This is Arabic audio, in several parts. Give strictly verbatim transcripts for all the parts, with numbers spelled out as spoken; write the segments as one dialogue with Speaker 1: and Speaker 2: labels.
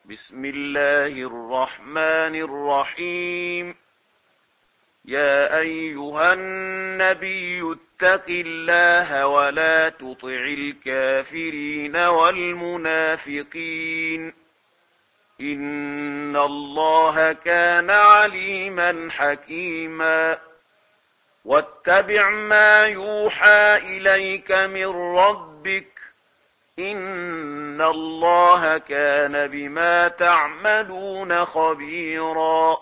Speaker 1: بسم الله الرحمن الرحيم. يا أيها النبي اتق الله ولا تطع الكافرين والمنافقين إن الله كان عليما حكيما. واتبع ما يوحى إليك من ربك إن الله كان بما تعملون خبيرا.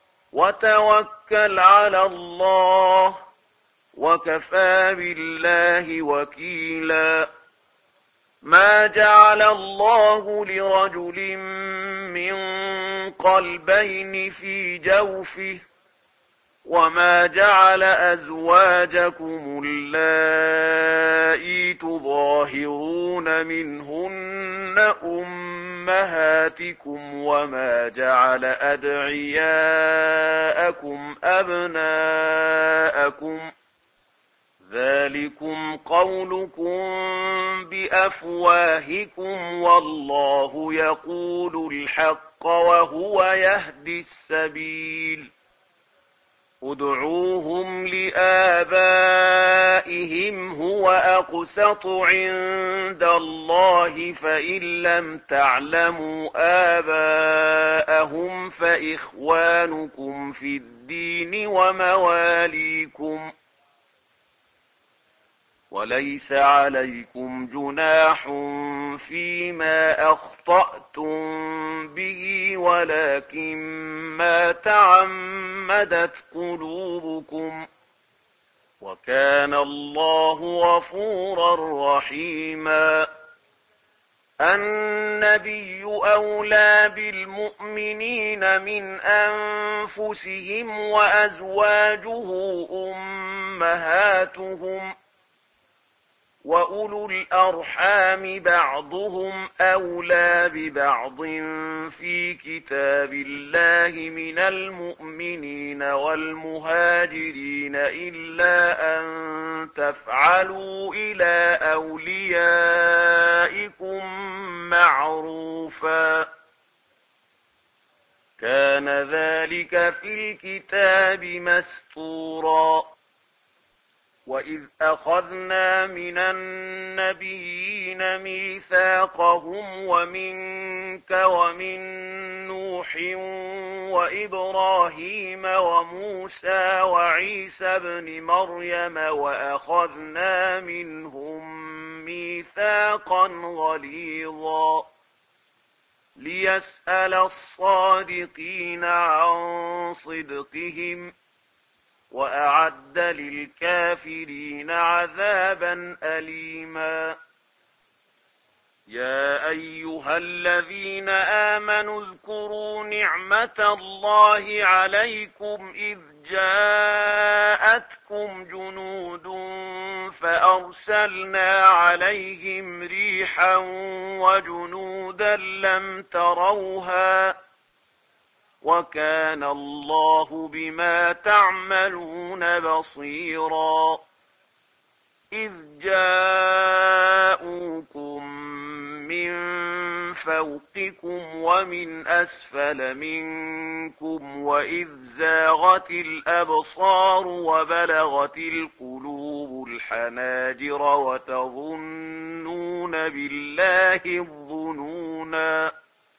Speaker 1: وتوكل على الله وكفى بالله وكيلا. ما جعل الله لرجل من قلبين في جوفه وما جعل أزواجكم اللائي تظاهرون منهن أمهاتكم وما جعل أدعياءكم أبناءكم ذلكم قولكم بأفواهكم والله يقول الحق وهو يهدي السبيل. ادعوهم لآبائهم هو أقسط عند الله فإن لم تعلموا آباءهم فإخوانكم في الدين ومواليكم وليس عليكم جناح فيما أخطأتم به ولكن ما تعمدت قلوبكم وكان الله غفورا رحيما. النبي أولى بالمؤمنين من أنفسهم وأزواجه أمهاتهم وأولو الأرحام بعضهم أولى ببعض في كتاب الله من المؤمنين والمهاجرين إلا أن تفعلوا إلى أوليائكم معروفا كان ذلك في الكتاب مسطورا. وإذ أخذنا من النبيين ميثاقهم ومنك ومن نوح وإبراهيم وموسى وعيسى بن مريم وأخذنا منهم ميثاقا غليظا ليسأل الصادقين عن صدقهم وأعد للكافرين عذابا أليما. يا أيها الذين آمنوا اذكروا نعمة الله عليكم إذ جاءتكم جنود فأرسلنا عليهم ريحا وجنودا لم تروها وكان الله بما تعملون بصيرا. إذ جاءوكم من فوقكم ومن أسفل منكم وإذ زاغت الأبصار وبلغت القلوب الحناجر وتظنون بالله الظنونا.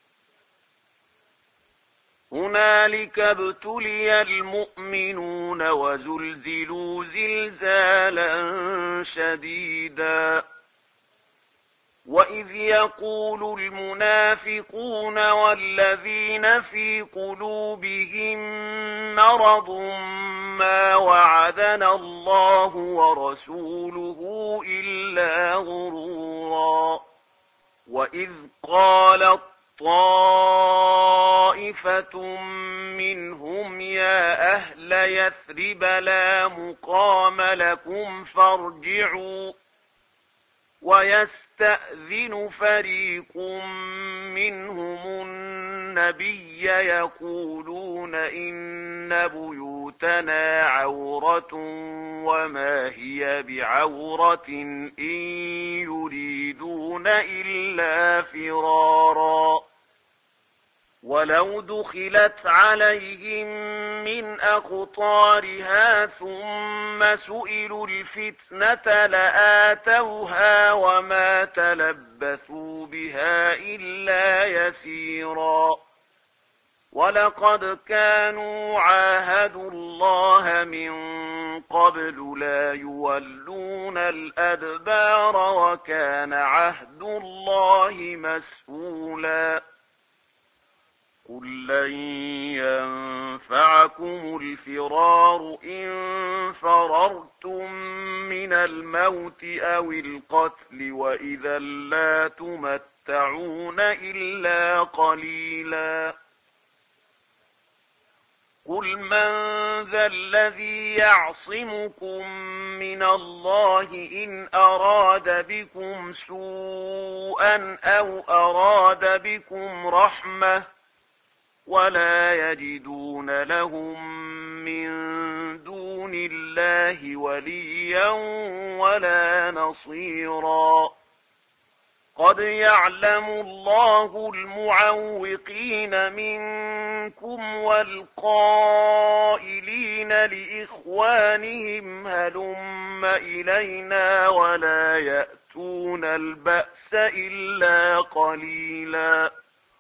Speaker 1: هنالك ابتلي المؤمنون وزلزلوا زلزالا شديدا. وإذ يقول المنافقون والذين في قلوبهم مرض ما وعدنا الله ورسوله إلا غرورا. وإذ قالت طائفة منهم يا أهل يثرب لا مقام لكم فارجعوا ويستأذن فريق منهم النبي يقولون إن بيوتنا عورة وما هي بعورة إن يريدون إلا فرارا ولو دخلت عليهم من أقطارها ثم سئلوا الفتنة لآتوها وما تلبثوا بها إلا يسيرا ولقد كانوا عاهدوا الله من قبل لا يولون الأدبار وكان عهد الله مسؤولا قل لن ينفعكم الفرار إن فررتم من الموت أو القتل وإذا لا تمتعون إلا قليلا قل من ذا الذي يعصمكم من الله إن أراد بكم سوءا أو أراد بكم رحمة ولا يجدون لهم من دون الله وليا ولا نصيرا قد يعلم الله المعوقين منكم والقائلين لإخوانهم هلم إلينا ولا يأتون البأس إلا قليلا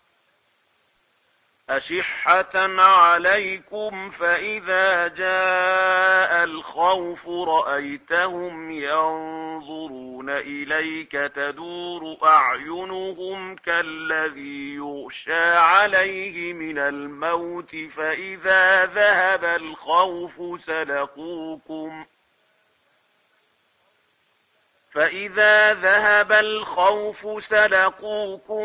Speaker 1: أشحة عليكم فإذا جاء الخوف رأيتهم ينظرون إليك تدور أعينهم كالذي يغشى عليه من الموت فإذا ذهب الخوف سلقوكم فإذا ذهب الخوف سلقوكم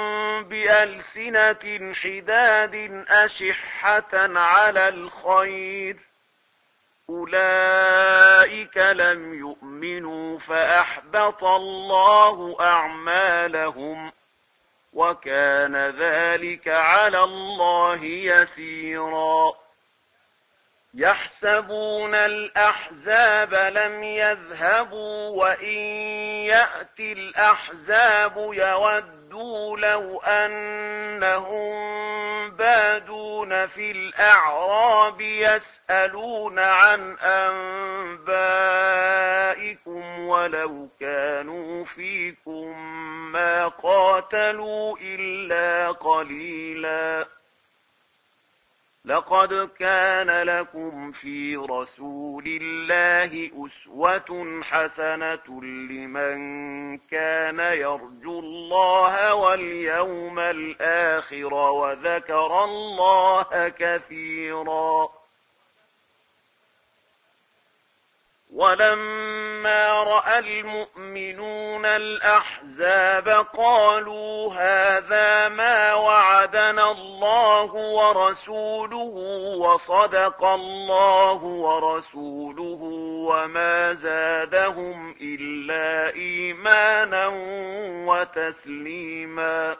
Speaker 1: بألسنة حداد أشحة على الخير أولئك لم يؤمنوا فأحبط الله أعمالهم وكان ذلك على الله يسيرا يحسبون الأحزاب لم يذهبوا وإن يأتي الأحزاب يودوا لو أنهم بادون في الأعراب يسألون عن أنبائكم ولو كانوا فيكم ما قاتلوا إلا قليلا لقد كان لكم في رسول الله أسوة حسنة لمن كان يرجو الله واليوم الآخر وذكر الله كثيرا ولما رأى المؤمنون الأحزاب قالوا هذا ما وعدنا الله ورسوله وصدق الله ورسوله وما زادهم إلا إيمانا وتسليما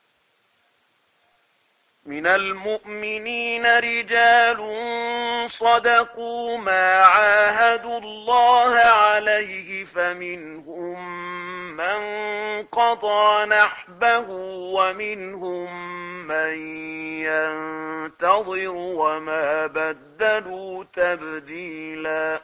Speaker 1: من المؤمنين رجال صدقوا ما عاهدوا الله عليه فمنهم من قضى نحبه ومنهم من ينتظر وما بدلوا تبديلا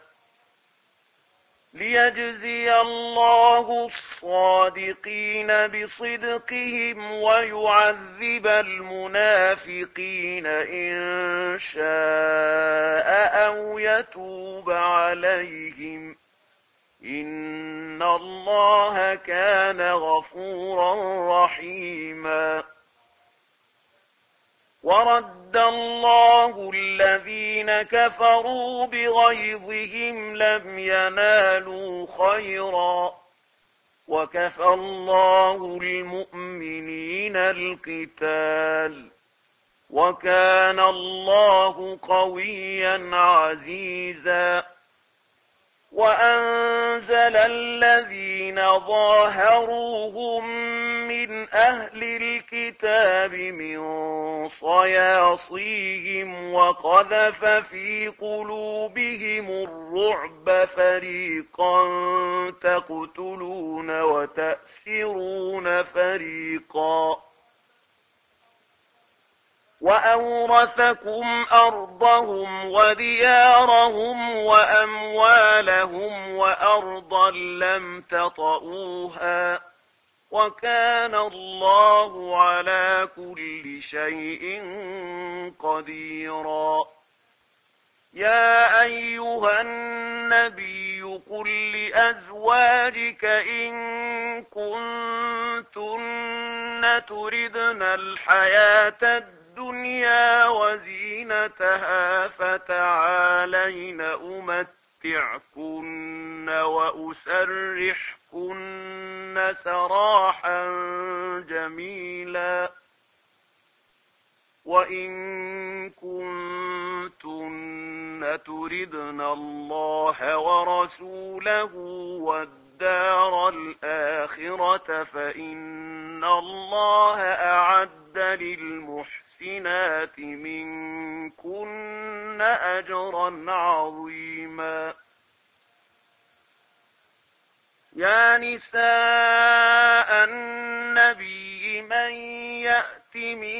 Speaker 1: ليجزي الله الصادقين بصدقهم ويعذب المنافقين إن شاء أو يتوب عليهم إن الله كان غفورا رحيما ورد الله الذين كفروا بغيظهم لم ينالوا خيرا وكفى الله المؤمنين القتال وكان الله قويا عزيزا وأنزل الذين ظاهروهم من أهل الكتاب من صياصيهم وقذف في قلوبهم الرعب فريقا تقتلون وتأسرون فريقا وأورثكم أرضهم وديارهم وأموالهم وأرضا لم تطئوها وكان الله على كل شيء قديرا. يا أيها النبي قل لأزواجك إن كنتن تردن الحياة الدنيا وزينتها فتعالين أمتعكن وأسرحكن سراحا جميلا. وإن كنتن تردن الله ورسوله والدار الآخرة فإن الله أعد للمحسنات منكن أجرا عظيما. يا نساء النبي من يأت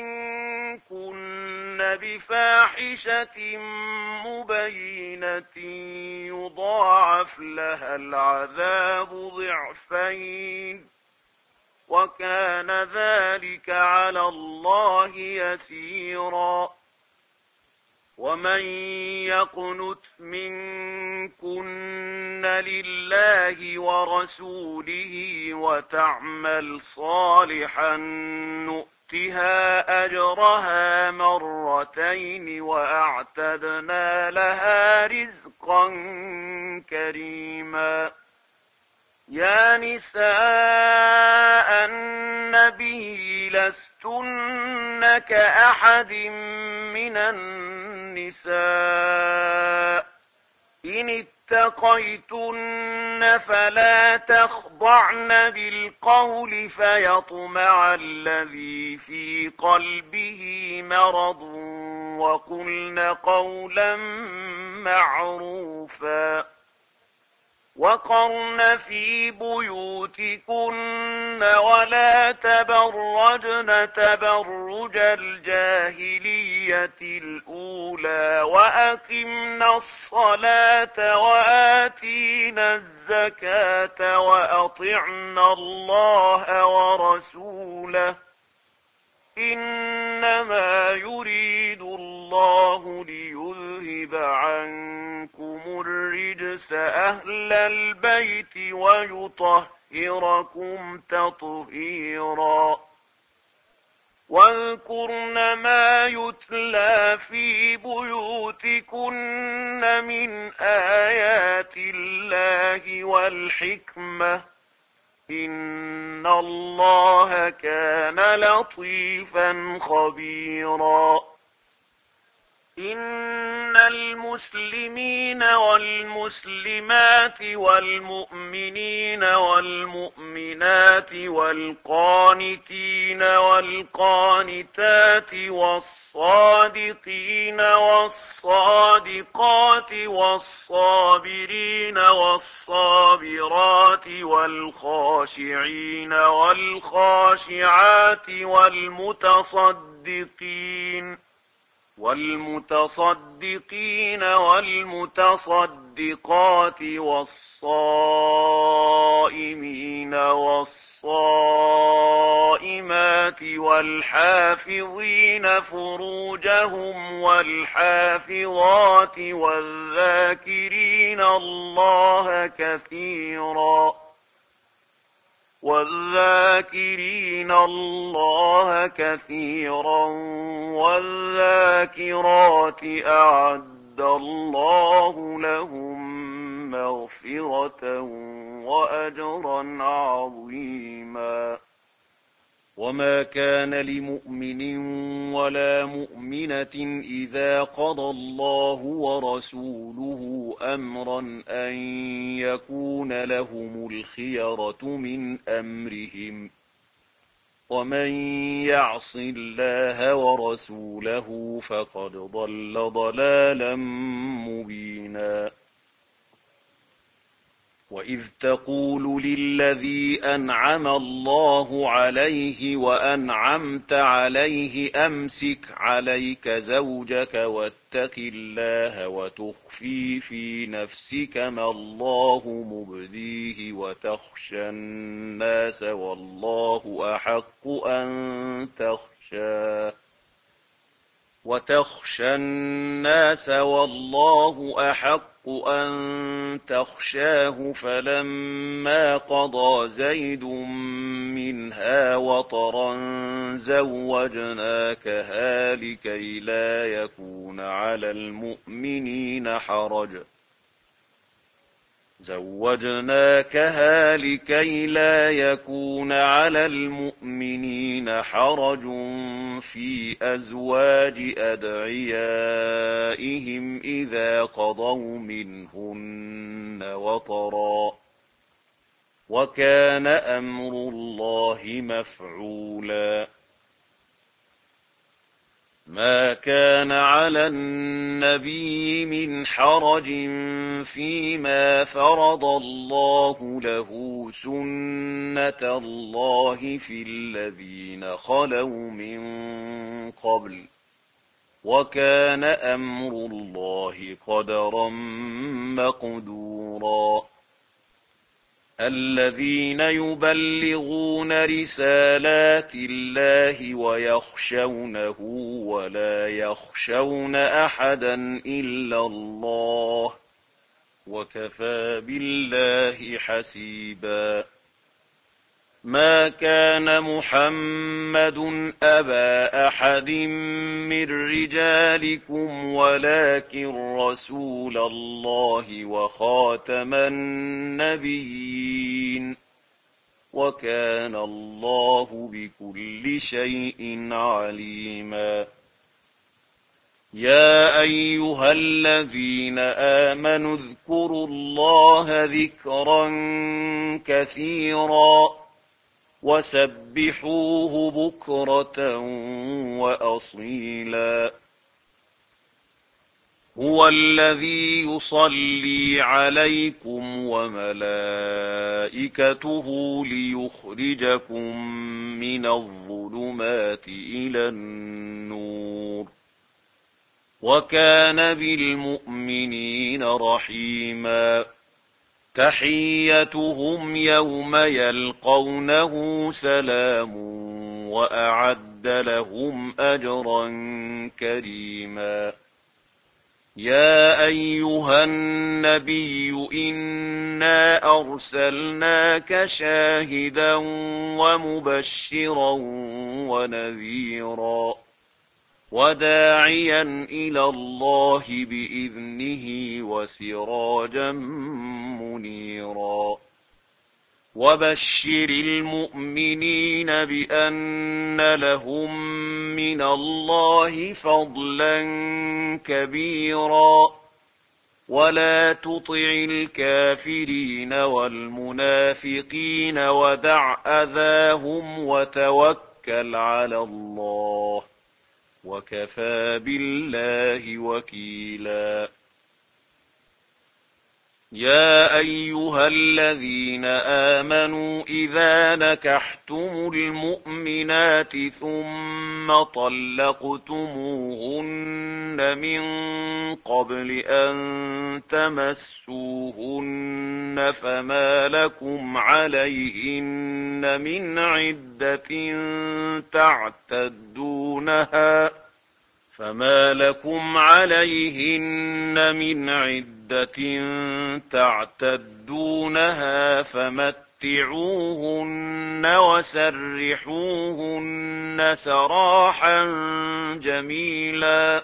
Speaker 1: منكن بفاحشة مبينة يضاعف لها العذاب ضعفين وكان ذلك على الله يسيرا. ومن يقنت منكن لله ورسوله وتعمل صالحا نؤتها أجرها مرتين وأعتدنا لها رزقا كريما. يا نساء النبي لستن كأحد من النساء إن اتقيتن فلا تخضعن بالقول فيطمع الذي في قلبه مرض وقلن قولا معروفا. وقرن في بيوتكن ولا تبرجن تبرج الجاهلية الأولى وأقمنا الصلاة وآتينا الزكاة وأطعنا الله ورسوله إنما يريد الله ليذهب عنكم الرجس أهل البيت ويطهركم تطهيرا. واذكرن ما يتلى في بيوتكن من آيات الله والحكمة إن الله كان لطيفا خبيرا. إن المسلمين والمسلمات والمؤمنين والمؤمنات والقانتين والقانتات والصادقين والصادقات والصابرين والصابرات والخاشعين والخاشعات والمتصدقين والمتصدقين والمتصدقات والصائمين والصائمات والحافظين فروجهم والحافظات والذاكرين الله كثيرا والذاكرين الله كثيرا والذاكرات أعد الله لهم مغفرة وأجرا عظيما. وما كان لمؤمن ولا مؤمنة إذا قضى الله ورسوله أمرا أن يكون لهم الخيرة من أمرهم ومن يعص الله ورسوله فقد ضل ضلالا مبينا. وإذ تقول للذي أنعم الله عليه وأنعمت عليه أمسك عليك زوجك واتق الله وتخفي في نفسك ما الله مبديه وتخشى الناس والله أحق أن تخشاه وتخشى الناس والله أحق أن تخشاه فلما قضى زيد منها وطرا زوجناكها لكي لا يكون على المؤمنين حرج زوجناكها لكي لا يكون على المؤمنين حرج في أزواج أدعيائهم إذا قضوا منهن وطرا وكان أمر الله مفعولا ما كان على النبي من حرج فيما فرض الله له سنة الله في الذين خلوا من قبل وكان أمر الله قدرا مقدورا الذين يبلغون رسالات الله ويخشونه ولا يخشون أحدا إلا الله وكفى بالله حسيبا ما كان محمد أبا أحد من رجالكم ولكن رسول الله وخاتم النبيين وكان الله بكل شيء عليما يا أيها الذين آمنوا اذكروا الله ذكرا كثيرا وسبحوه بكرة وأصيلا هو الذي يصلي عليكم وملائكته ليخرجكم من الظلمات إلى النور وكان بالمؤمنين رحيما تحيتهم يوم يلقونه سلام وأعد لهم أجرا كريما يا أيها النبي إنا أرسلناك شاهدا ومبشرا ونذيرا وداعيا إلى الله بإذنه وسراجا منيرا وبشر المؤمنين بأن لهم من الله فضلا كبيرا ولا تطع الكافرين والمنافقين ودع أذاهم وتوكل على الله وكفى بالله وكيلا يا أيها الذين آمنوا إذا نكحتم المؤمنات ثم طلقتموهن من قبل أن تمسوهن فما لكم عليهن من عدة تعتدونها فما لكم عليهن من عدة تعتدونها فمتعوهن وسرحوهن سراحا جميلا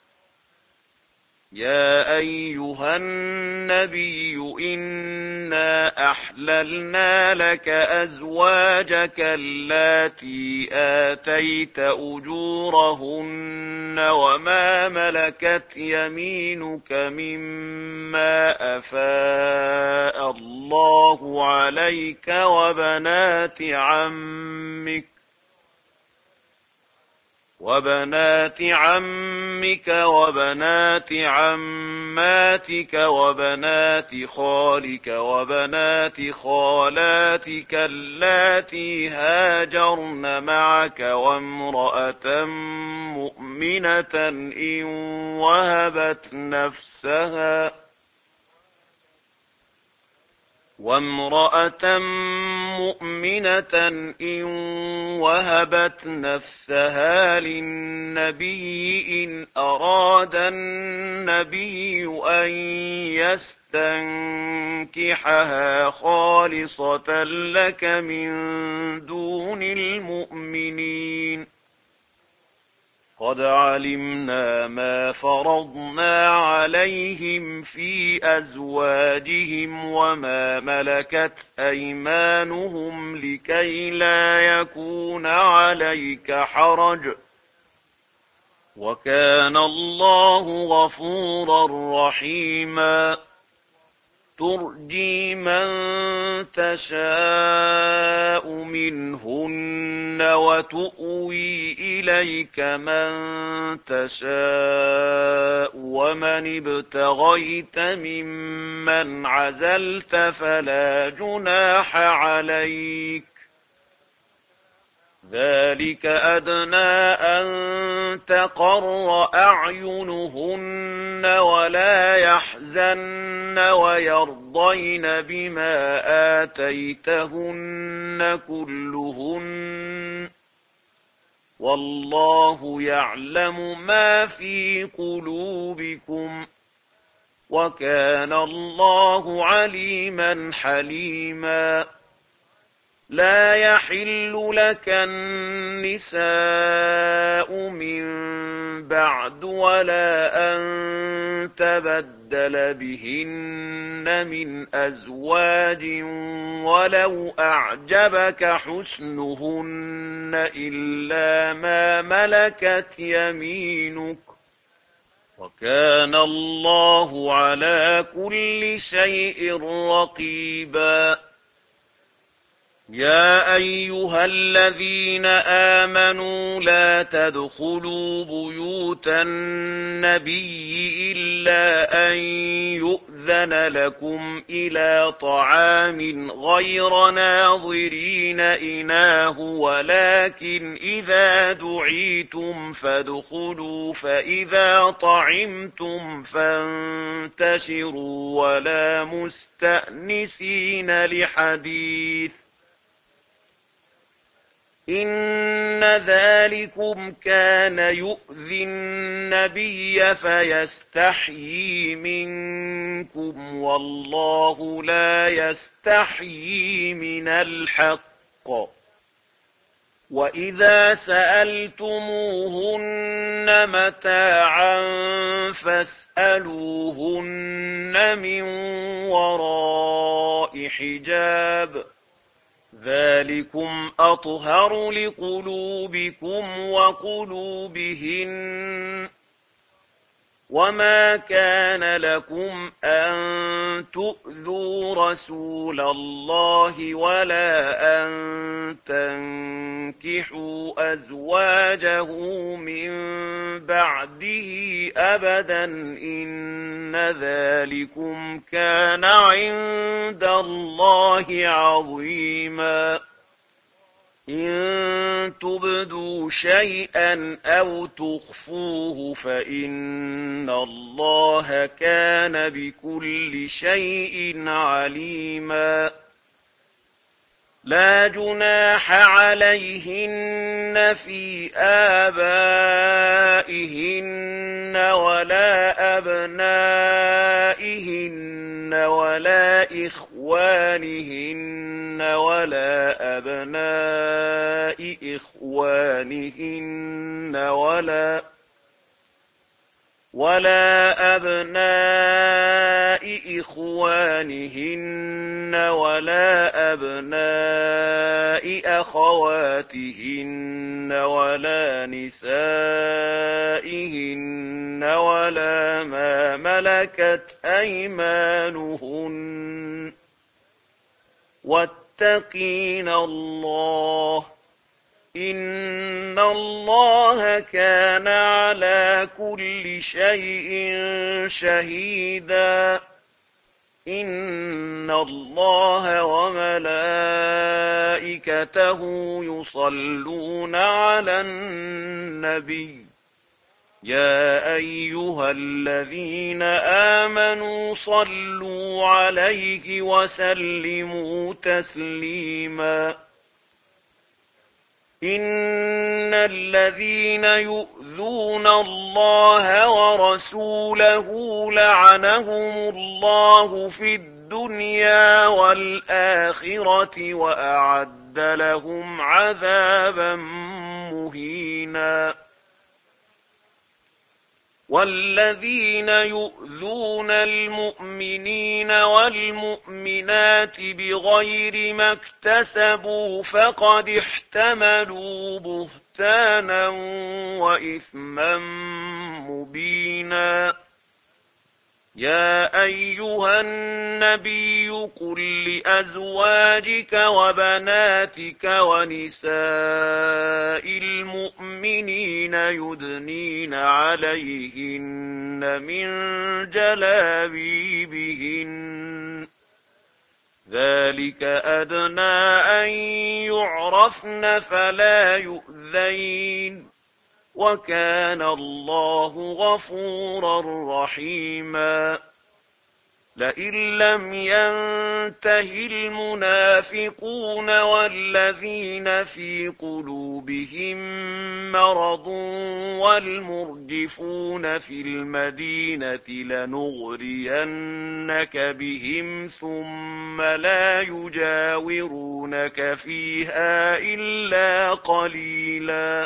Speaker 1: يا أيها النبي إنا أحللنا لك أزواجك اللاتي آتيت أجورهن وما ملكت يمينك مما أفاء الله عليك وبنات عمك وبنات عمك وبنات عماتك وبنات خالك وبنات خالاتك اللاتي هاجرن معك وامرأة مؤمنة إن وهبت نفسها وامرأة مؤمنة إن وهبت نفسها للنبي إن أراد النبي أن يستنكحها خالصة لك من دون المؤمنين قد علمنا ما فرضنا عليهم في أزواجهم وما ملكت أيمانهم لكي لا يكون عليك حرج وكان الله غفورا رحيما ترجي من تشاء منهن وتؤوي إليك من تشاء ومن ابتغيت ممن عزلت فلا جناح عليك ذلك أدنى أن تقر أعينهن ولا يحزن ويرضين بما آتيتهن كلهن والله يعلم ما في قلوبكم وكان الله عليما حليما لا يحل لك النساء من بعد ولا أن تبدل بهن من أزواج ولو أعجبك حسنهن إلا ما ملكت يمينك وكان الله على كل شيء رقيبا يا أيها الذين آمنوا لا تدخلوا بيوت النبي إلا أن يؤذن لكم إلى طعام غير ناظرين إناه ولكن إذا دعيتم فادخلوا فإذا طعمتم فانتشروا ولا مستأنسين لحديث إن ذلكم كان يؤذي النبي فيستحيي منكم والله لا يستحيي من الحق وإذا سألتموهن متاعا فاسألوهن من وراء حجاب ذلكم أطهر لقلوبكم وقلوبهن وما كان لكم أن تؤذوا رسول الله ولا أن تنكحوا أزواجه من بعده أبدا إن ذلكم كان عند الله عظيما إن تبدوا شيئا أو تخفوه فإن الله كان بكل شيء عليما لا جناح عليهن في آبائهن ولا أبنائهن ولا إخوانهن ولا أبناء إخوانهن ولا ولا أبناء إخوانهن ولا أبناء أخواتهن ولا نسائهن ولا ما ملكت أيمانهن واتقين الله إن الله كان على كل شيء شهيدا إن الله وملائكته يصلون على النبي يا أيها الذين آمنوا صلوا عليه وسلموا تسليما إن الذين يؤذون الله ورسوله لعنهم الله في الدنيا والآخرة وأعد لهم عذابا مهينا والذين يؤذون المؤمنين والمؤمنات بغير ما اكتسبوا فقد احتملوا بهتانا وإثما مبينا يا أيها النبي قل لأزواجك وبناتك ونساء المؤمنين يدنين عليهن من جلابيبهن ذلك أدنى أن يعرفن فلا يؤذين وكان الله غفورا رحيما لئن لم ينته المنافقون والذين في قلوبهم مرض والمرجفون في المدينة لنغرينك بهم ثم لا يجاورونك فيها إلا قليلا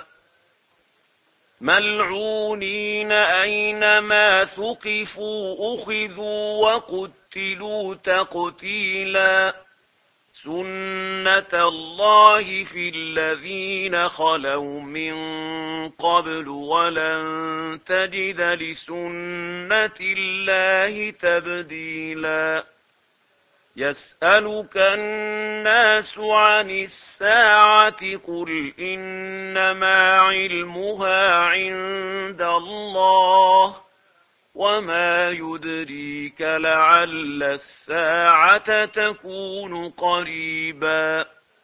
Speaker 1: ملعونين أينما ثقفوا أخذوا وقتلوا تقتيلا سنة الله في الذين خلوا من قبل ولن تجد لسنة الله تبديلا يسألك الناس عن الساعة قل إنما علمها عند الله وما يدريك لعل الساعة تكون قريبا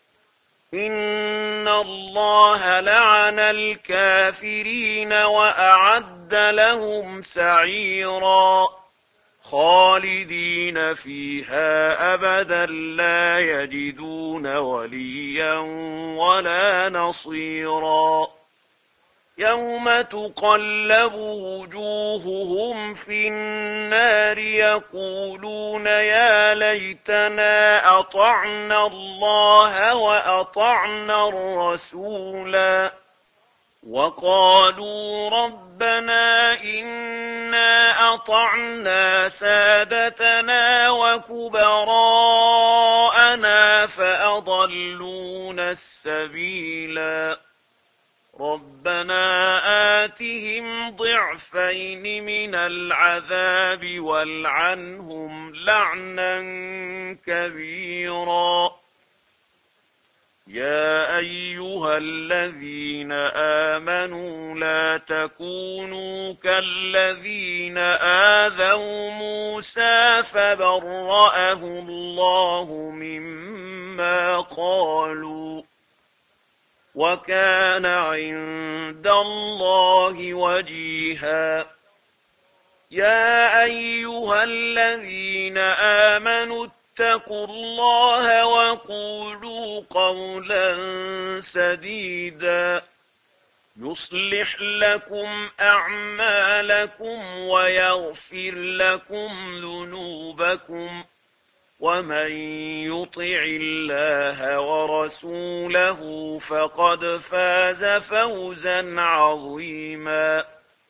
Speaker 1: إن الله لعن الكافرين وأعد لهم سعيرا خالدين فيها أبدا لا يجدون وليا ولا نصيرا يوم تقلب وجوههم في النار يقولون يا ليتنا أطعنا الله وأطعنا الرسولا وقالوا ربنا إنا أطعنا سادتنا وكبراءنا فأضلونا السبيلا ربنا آتهم ضعفين من العذاب والعنهم لعنا كبيرا يا أيها الذين آمنوا لا تكونوا كالذين آذوا موسى فبرأه الله مما قالوا وكان عند الله وجيها يا أيها الذين آمنوا اتقوا الله وقولوا قولا سديدا يصلح لكم أعمالكم ويغفر لكم ذنوبكم ومن يطع الله ورسوله فقد فاز فوزا عظيما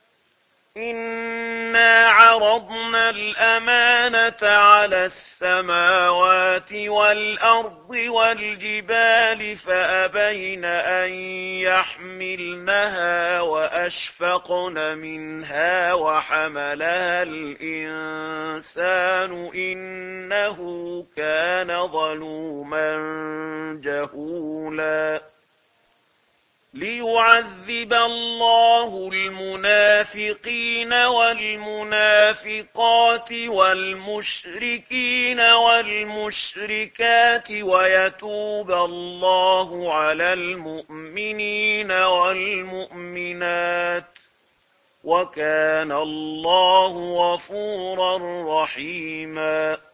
Speaker 1: إنا عرضنا الأمانة على السماوات والأرض والجبال فأبين أن يحملنها وأشفقن منها وحملها الإنسان إنه كان ظلوما جهولا ليعذب الله المنافقين والمنافقات والمشركين والمشركات ويتوب الله على المؤمنين والمؤمنات وكان الله غفورا رحيما